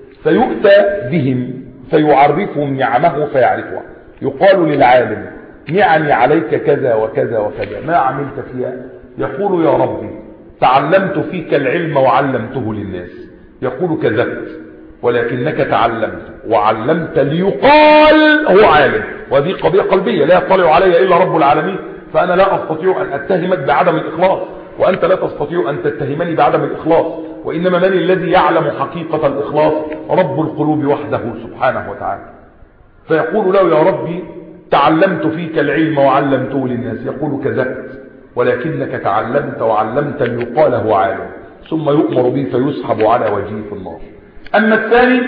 فيؤتى بهم فيعرفهم نعمه فيعرفها. يقال للعالم: نعمي عليك كذا وكذا وكذا، ما عملت فيها؟ يقول: يا ربي تعلمت فيك العلم وعلمته للناس. يقول: كذبت، ولكنك تعلمت وعلمت ليقال هو عالم. وهذه قضية قلبية لا يطلع علي إلا رب العالمين، فأنا لا أستطيع أن أتهمك بعدم الإخلاص، وأنت لا تستطيع أن تتهمني بعدم الإخلاص، وإنما من الذي يعلم حقيقة الإخلاص؟ رب القلوب وحده سبحانه وتعالى. فيقول له: يا ربي تعلمت فيك العلم وعلمته للناس. يقول: كذبت، ولكنك تعلمت وعلمت ليقال هو عالم. ثم يؤمر به فيسحب على وجهه في النار. أما الثاني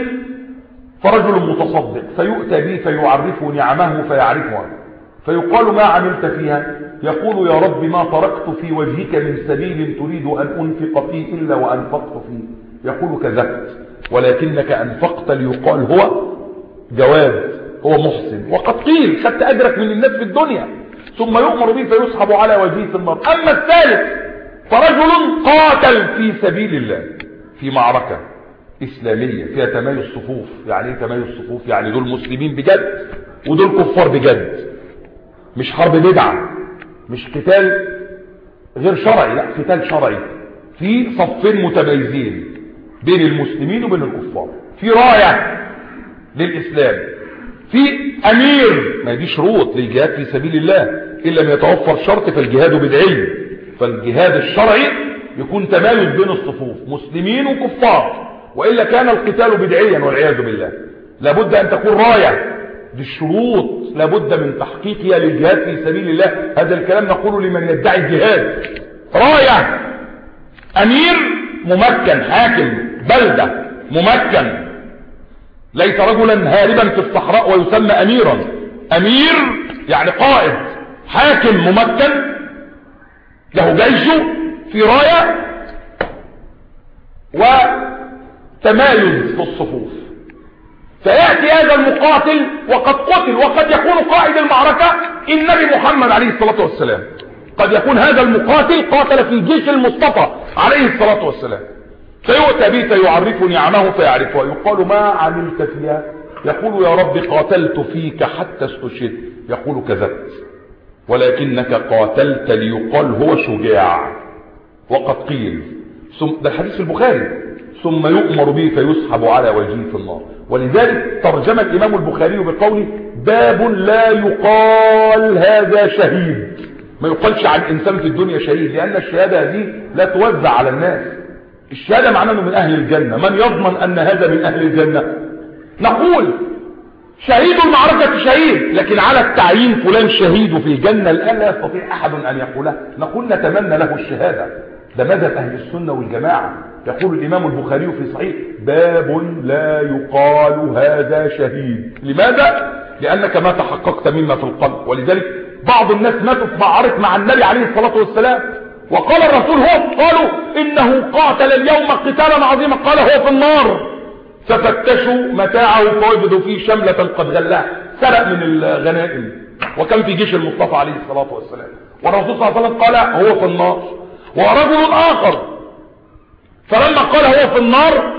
فرجل متصدق فيؤتى به فيعرفه نعمه فيعرفها، فيقال: ما عملت فيها؟ يقول: يا رب ما تركت في وجهك من سبيل تريد أن أنفق فيه إلا وأنفقت فيه. يقول: كذبت، ولكنك أنفقت ليقال هو جواد، هو محسن، وقد قيل خدت أجرك من الناس في الدنيا. ثم يؤمر به فيسحب على وجهه في النار. أما الثالث فرجل قاتل في سبيل الله في معركة إسلامية فيها تمايز صفوف. يعني ايه تمايز صفوف؟ يعني دول مسلمين بجد ودول كفار بجد، مش حرب بدعة، مش قتال غير شرعي، لا قتال شرعي في صفين متميزين بين المسلمين وبين الكفار، في راية للإسلام، في أمير. ما دي شروط للجهاد في سبيل الله، إن لم يتوفر شرط فالجهاد بالعلم. فالجهاد الشرعي يكون تمايز بين الصفوف مسلمين وكفار، وإلا كان القتال بدعيا والعياذ بالله. لابد أن تكون راية، دي الشروط لابد من تحقيقها للجهاد في سبيل الله. هذا الكلام نقوله لمن يدعي الجهاد. راية، أمير، ممكن، حاكم بلدة ممكن، ليس رجلا هاربا في الصحراء ويسمى أميرا. أمير يعني قائد، حاكم ممكن له جيشه في راية وتمايز في الصفوف. فيأتي هذا المقاتل وقد قتل، وقد يكون قائد المعركة النبي محمد عليه الصلاة والسلام، قد يكون هذا المقاتل قاتل في جيش المصطفى عليه الصلاة والسلام، فيؤتى به فيعرف نعمه فيعرفها، يقال ما عملت فيها؟ يقول يا رب قاتلت فيك حتى استشهدت. يقول كذبت، ولكنك قاتلت ليقال هو شجاع. وقد قيل، ده الحديث في البخاري، ثم يؤمر به فيسحب على وجهه في النار. ولذلك ترجم الإمام البخاري بقوله باب لا يقال هذا شهيد، ما يقالش عن إنسان في الدنيا شهيد، لأن الشهادة هذه لا توزع على الناس. الشهادة معناه أنه من أهل الجنة، من يضمن أن هذا من أهل الجنة؟ نقول شهيد المعركة شهيد، لكن على التعيين فلان شهيد في الجنة الآن لا يستطيع أحد أن يقوله. نقول نتمنى له الشهادة، ده مذهب أهل السنة والجماعة. يقول الإمام البخاري في صحيح باب لا يقال هذا شهيد. لماذا؟ لأنك ما تحققت مما في القلب. ولذلك بعض الناس ماتوا في معركة مع النبي عليه الصلاة والسلام، وقال الرسول هو، قالوا إنه قاتل اليوم قتالا عظيما، قال هو في النار. ففتشوا متاعه فوجدوا فيه شملة قد غلاها، سرق من الغنائم، وكان في جيش المصطفى عليه الصلاة والسلام، والرسول صلى الله عليه وسلم قال هو في النار. ورجل آخر فلما قال هو في النار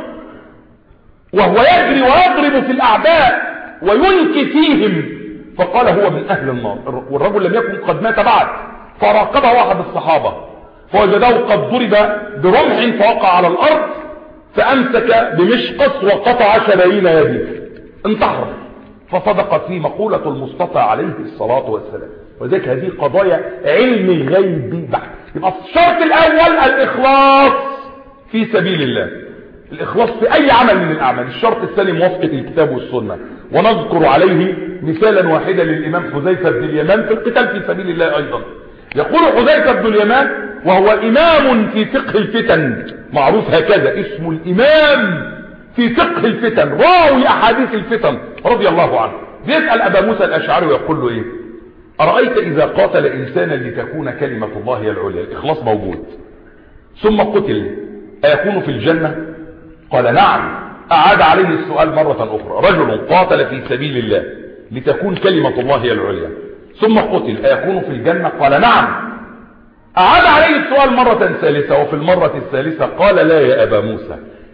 وهو يجري ويضرب في الأعداء وينكي فيهم، فقال هو من أهل النار. والرجل لم يكن قد مات بعد، فراقبه واحد الصحابة فوجده قد ضرب برمح فوقع على الأرض، فأمسك بمشقص وقطع شرايين يده، انتحر. فصدقت فيه مقولة المصطفى عليه الصلاة والسلام. وذلك هذه قضايا علم غيبي بحت. يبقى الشرط الأول الإخلاص في سبيل الله، الإخلاص في أي عمل من الأعمال. الشرط الثاني موافقة الكتاب والسنة، ونذكر عليه مثالا واحدا للإمام حذيفة بن اليمان في القتال في سبيل الله أيضا. يقول حذيفة بن اليمان وهو إمام في فقه الفتن، معروف هكذا اسمه الإمام في فقه الفتن، راوي أحاديث الفتن رضي الله عنه، بيسأل أبا موسى الأشعري ويقول له إيه؟ أرأيت إذا قاتل إنسانا لتكون كلمة الله هي العليا، الإخلاص موجود، ثم قتل أيكون في الجنة؟ قال نعم. أعاد عليه السؤال مرة أخرى، رجل قاتل في سبيل الله لتكون كلمة الله هي العليا ثم قتل أيكون في الجنة؟ قال نعم. أعاد عليه السؤال مرة ثالثة، وفي المرة الثالثة قال لا يا أبا موسى،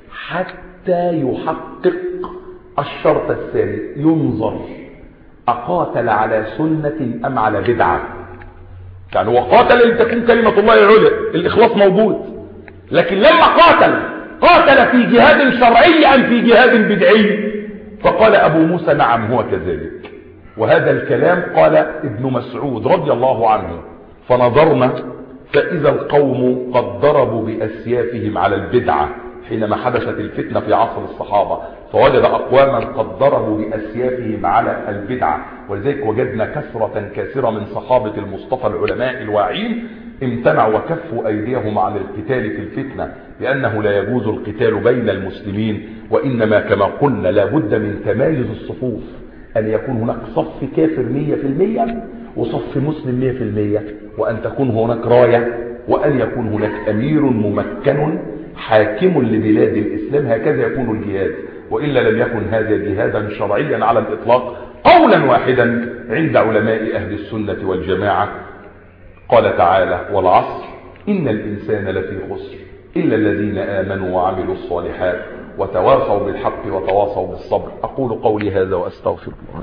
حتى يحقق الشرط الثاني، ينظر أقاتل على سنة أم على بدعة. يعني هو قاتل لتكون كلمة الله العليا، الإخلاص موجود، لكن لما قاتل في جهاد شرعي أم في جهاد بدعي؟ فقال أبو موسى نعم هو كذلك. وهذا الكلام قال ابن مسعود رضي الله عنه، فنظرنا فإذا القوم قد ضربوا بأسيافهم على البدعة حينما حدثت الفتنة في عصر الصحابة، فوجد أقواما قد ضربوا بأسيافهم على البدعة. ولذلك وجدنا كثرة كثيرة من صحابة المصطفى العلماء الواعين امتنعوا وكفوا أيديهم عن القتال في الفتنة، لأنه لا يجوز القتال بين المسلمين، وإنما كما قلنا لا بد من تمايز الصفوف، أن يكون هناك صف كافر 100% وصف مسلم 100%، وأن تكون هناك راية، وأن يكون هناك أمير ممكن حاكم لبلاد الإسلام. هكذا يكون الجهاد، وإلا لم يكن هذا جهادا شرعيا على الإطلاق قولا واحدا عند علماء أهل السنة والجماعة. قال تعالى والعصر إن الإنسان لفي خسر إلا الذين آمنوا وعملوا الصالحات وتواصوا بالحق وتواصوا بالصبر. أقول قولي هذا وأستغفر الله.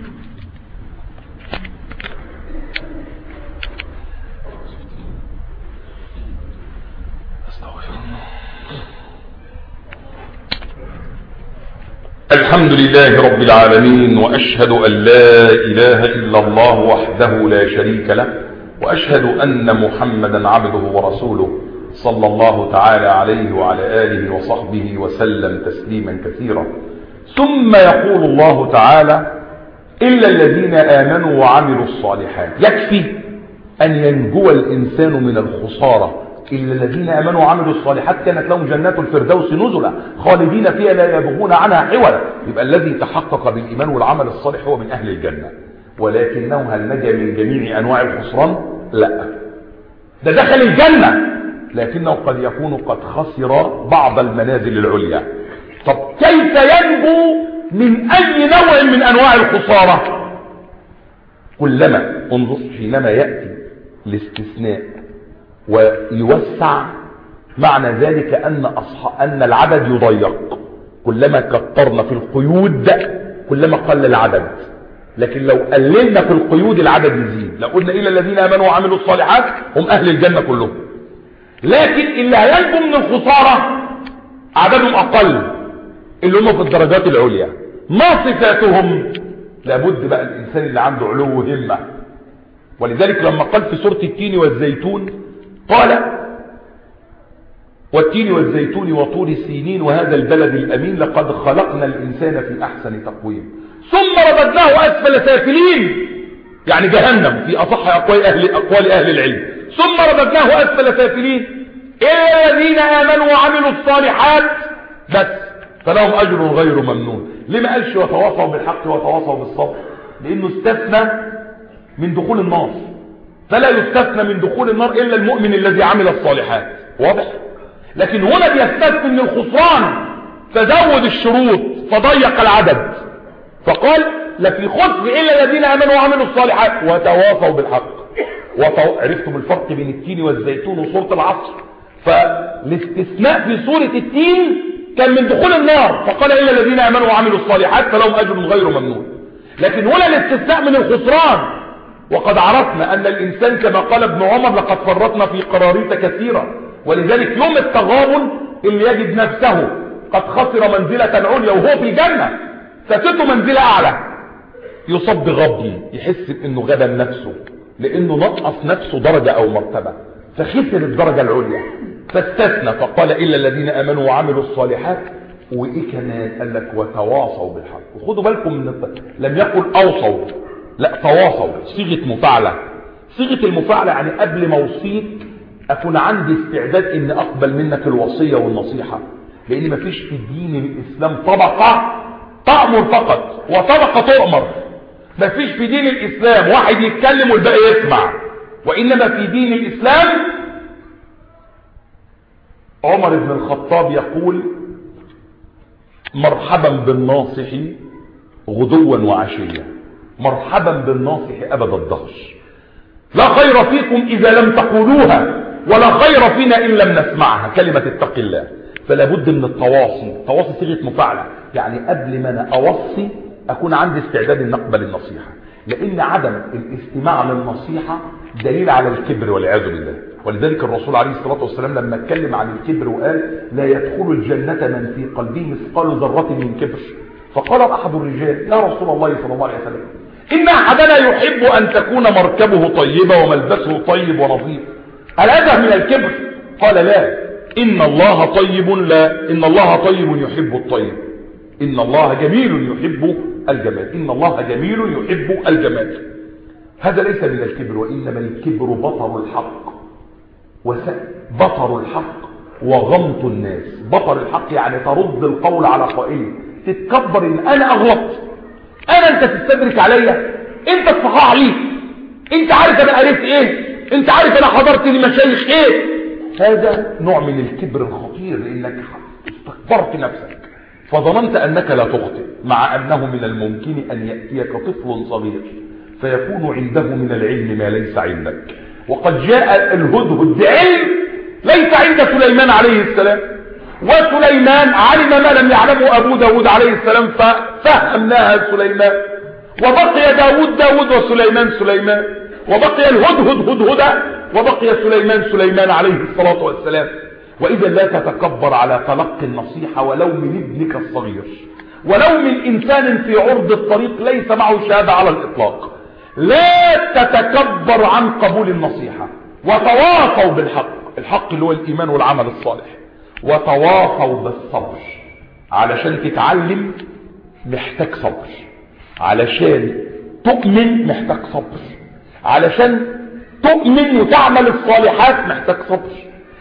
الحمد لله رب العالمين، وأشهد أن لا إله إلا الله وحده لا شريك له، وأشهد أن محمدا عبده ورسوله صلى الله تعالى عليه وعلى آله وصحبه وسلم تسليما كثيرا. ثم يقول الله تعالى إلا الذين آمنوا وعملوا الصالحات. يكفي أن ينجو الإنسان من الخسارة إلا الذين آمنوا وعملوا الصالحات كانت لهم جنات الفردوس نزلا خالدين فيها لا يبغون عنها حولا. يبقى الذي تحقق بالإيمان والعمل الصالح هو من أهل الجنة. ولكنه هل نجا من جميع أنواع الخسران؟ لا، ده دخل الجنة، لكنه قد يكون قد خسر بعض المنازل العليا. طب كيف ينجو من أي نوع من أنواع الخسارة؟ كلما انظر حينما يأتي الاستثناء ويوسع، معنى ذلك أن العدد يضيق. كلما كترنا في القيود كلما قل العدد، لكن لو قللنا في القيود العدد يزيد. لو قلنا إلا الذين آمنوا وعملوا الصالحات هم أهل الجنة كلهم، لكن اللي هينجو من الخسارة عددهم أقل، اللي هم في الدرجات العليا. ما صفاتهم؟ لابد بقى الإنسان اللي عنده علو همة. ولذلك لما قال في سورة التين والزيتون قال والتين والزيتون وطور سينين وهذا البلد الأمين لقد خلقنا الإنسان في أحسن تقويم ثم رددناه أسفل سافلين، يعني جهنم في أصح أقوال أهل العلم. ثم رددناه أسفل سافلين إلا الذين آمنوا وعملوا الصالحات بس فلهم أجر غير ممنون. لما قالش وتواصوا بالحق وتواصوا بالصبر؟ لأنه استثنى من دخول النار، فلا يستثنى من دخول النار إلا المؤمن الذي عمل الصالحات. واضح؟ لكن هنا بيستثنى من الخسران فزود الشروط فضيق العدد، فقال لفي خسر إلا الذين آمنوا وعملوا الصالحات وتواصوا بالحق. عرفتم الفرق بين التين والزيتون وسورة العصر؟ فالاستثناء في سورة التين كان من دخول النار، فقال إلا الذين آمنوا وعملوا الصالحات فلهم أجر غير ممنون. لكن هنا الاستثناء من الخسران. وقد عرفنا أن الإنسان كما قال ابن عمر لقد فرطنا في قراريط كثيرة. ولذلك يوم التغابن اللي يجد نفسه قد خسر منزلة عليا وهو في الجنة فاتته منزلة أعلى يصاب بغبن، يحس بأنه غبن نفسه لأنه نقص نفسه درجة أو مرتبة فخسر الدرجة العليا، فاستثنى فقال إلا الذين آمنوا وعملوا الصالحات. وإيه كمان؟ قال لك وتواصوا بالحق. وخدوا بالكم من لم يقل أوصوا، لا تواصوا، صيغة مفاعلة. صيغة المفاعلة يعني قبل ما اوصيك أكون عندي استعداد إن أقبل منك الوصية والنصيحة، لأن مفيش في دين الإسلام طبقة تأمر فقط وطبقة تؤمر. مفيش في دين الإسلام واحد يتكلم والباقي يسمع، وإنما في دين الإسلام عمر بن الخطاب يقول مرحبا بالناصح غدوا وعشيا، مرحبا بالناصح أبد الدهر، لا خير فيكم إذا لم تقولوها ولا خير فينا إن لم نسمعها، كلمة اتق الله. فلا بد من التواصي. التواصي صيغة مفاعلة، يعني قبل ما أنا أوصي أكون عندي استعداد أن أقبل النصيحة، لأن عدم الاستماع للنصيحة دليل على الكبر والعياذ بالله. ولذلك الرسول عليه الصلاة والسلام لما اتكلم عن الكبر وقال لا يدخل الجنة من في قلبه مثقال ذرة من كبر، فقال أحد الرجال يا رسول الله صلى الله عليه وسلم إن أحدنا يحب أن تكون مركبه طيبة وملبسه طيب ونظيف، هل هذا من الكبر؟ قال لا، إن الله طيب، لا، إن الله طيب يحب الطيب، إن الله جميل يحب الجمال، إن الله جميل يحب الجمال. هذا ليس من الكبر، وإنما الكبر بطر الحق بطر الحق وغمط الناس. بطر الحق يعني ترد القول على قائله، تتكبر إن أنا أغلط، أنت تستدرك عليا، أنت تصحح لي، أنت عارف أنا قريت إيه، أنت عارف أنا حضرت لمشايخ إيه. هذا نوع من الكبر الخطير، لأنك استكبرت نفسك فظننت أنك لا تخطئ، مع أنه من الممكن أن يأتيك طفل صغير فيكون عنده من العلم ما ليس عندك. وقد جاء الهدهد بعلم ليس عند سليمان عليه السلام، وسليمان علم ما لم يعلمه أبو داود عليه السلام ففهمناها سليمان، وبقي داود وسليمان، وبقي الهدهد هدهدة، وبقي سليمان عليه الصلاة والسلام. وإذا لا تتكبر على تلقي النصيحة ولو من ابنك الصغير، ولو من إنسان في عرض الطريق ليس معه شهادة على الإطلاق، لا تتكبر عن قبول النصيحة. وتواصوا بالحق، الحق اللي هو الإيمان والعمل الصالح، وتواصوا بالصبر. علشان تتعلم محتاج صبر، علشان تؤمن محتاج صبر، علشان تؤمن وتعمل الصالحات محتاج صبر،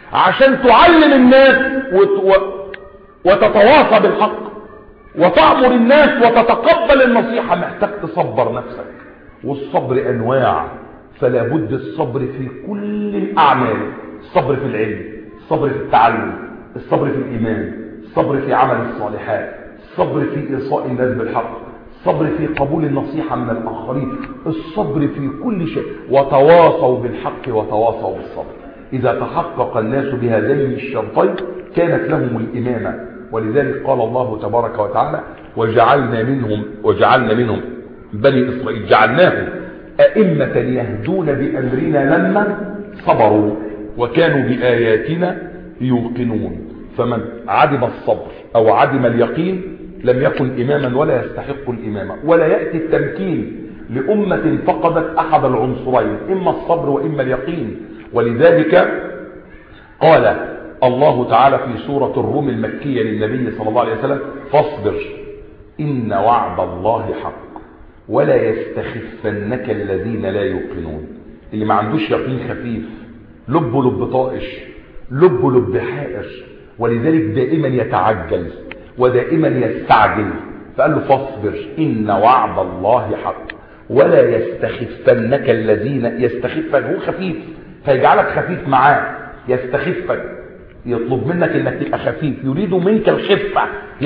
عشان تعلم الناس وتتواصى بالحق وتأمر الناس وتتقبل النصيحة، محتاج تصبر نفسك. والصبر أنواع، فلا بد الصبر في كل الأعمال. الصبر في العلم، الصبر في التعلم، الصبر في الإيمان، الصبر في عمل الصالحات، الصبر في إيصاء الناس بالحق، الصبر في قبول النصيحة من الآخرين، الصبر في كل شيء. وتواصوا بالحق وتواصوا بالصبر. إذا تحقق الناس بهذين الشرطين كانت لهم الإمامة. ولذلك قال الله تبارك وتعالى: وجعلنا منهم بني إسرائيل جعلناهم أئمة يهدون بأمرنا لما صبروا وكانوا بآياتنا يوقنون. فمن عدم الصبر أو عدم اليقين لم يكن إماما ولا يستحق الإمامة، ولا يأتي التمكين لأمة فقدت أحد العنصرين، إما الصبر وإما اليقين. ولذلك قال الله تعالى في سورة الروم المكية للنبي صلى الله عليه وسلم: فاصبر إن وعد الله حق ولا يستخفنك الذين لا يوقنون. اللي ما عندوش يقين خفيف، لب طائش، لب حائر، ولذلك دائما يتعجل ودائما يستعجل. فقال له: فاصبر إن وعد الله حق ولا يستخفنك الذين. يستخفك هو خفيف فيجعلك خفيف معاه، يستخفك يطلب منك انك تبقى خفيف، يريد منك الخفة.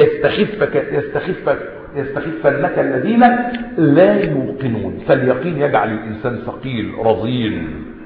يستخفنك الذين لا يوقنون. فاليقين يجعل الإنسان ثقيل رزين،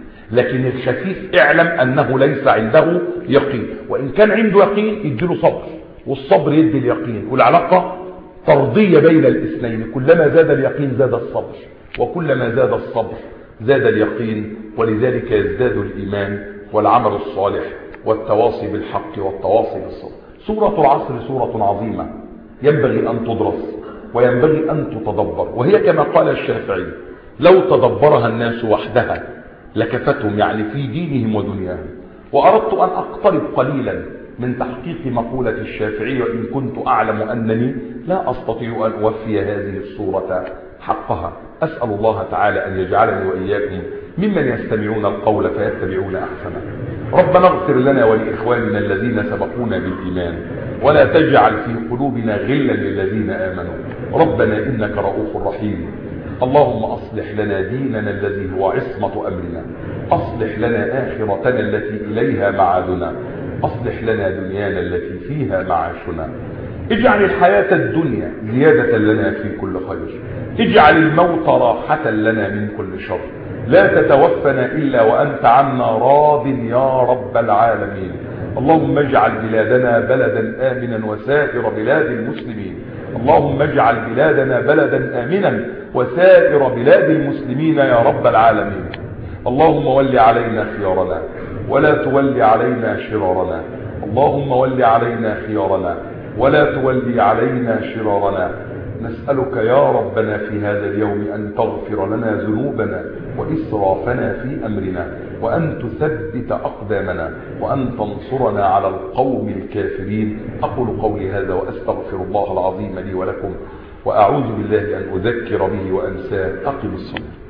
لكن الخفيف اعلم أنه ليس عنده يقين. وإن كان عنده يقين يديله صبر، والصبر يدي اليقين، والعلاقة طردية بين الاثنين. كلما زاد اليقين زاد الصبر، وكلما زاد الصبر زاد اليقين. ولذلك يزداد الإيمان والعمل الصالح والتواصي بالحق والتواصي بالصبر. سورة العصر سورة عظيمة ينبغي أن تدرس وينبغي أن تتدبر، وهي كما قال الشافعي: لو تدبرها الناس وحدها لكفتهم، يعني في دينهم ودنياهم. وأردت أن أقترب قليلا من تحقيق مقولة الشافعي، وإن كنت أعلم أنني لا أستطيع أن أوفي هذه السورة حقها. أسأل الله تعالى أن يجعلني وإياكم ممن يستمعون القول فيتبعون أحسنه. ربنا اغفر لنا ولإخواننا الذين سبقونا بالإيمان، ولا تجعل في قلوبنا غلا للذين آمنوا. ربنا إنك رؤوف رحيم. اللهم أصلح لنا ديننا الذي هو عصمة أمرنا، أصلح لنا آخرتنا التي إليها معادنا، أصلح لنا دنيانا التي فيها معاشنا. اجعل الحياة الدنيا زيادة لنا في كل خير، اجعل الموت راحة لنا من كل شر. لا تتوفنا إلا وأنت عنا راض يا رب العالمين. اللهم اجعل بلادنا بلدا آمنا وسائر بلاد المسلمين. اللهم اجعل بلادنا بلدا آمنا وسائر بلاد المسلمين يا رب العالمين. اللهم ول علينا خيارنا ولا تول علينا شرارنا. اللهم ول علينا خيارنا ولا تولي علينا شرارنا. نسألك يا ربنا في هذا اليوم أن تغفر لنا ذنوبنا وإسرافنا في أمرنا، وأن تثبت أقدامنا، وأن تنصرنا على القوم الكافرين. أقول قولي هذا وأستغفر الله العظيم لي ولكم، وأعوذ بالله أن أذكر به وأنساه. أقم الصلاة.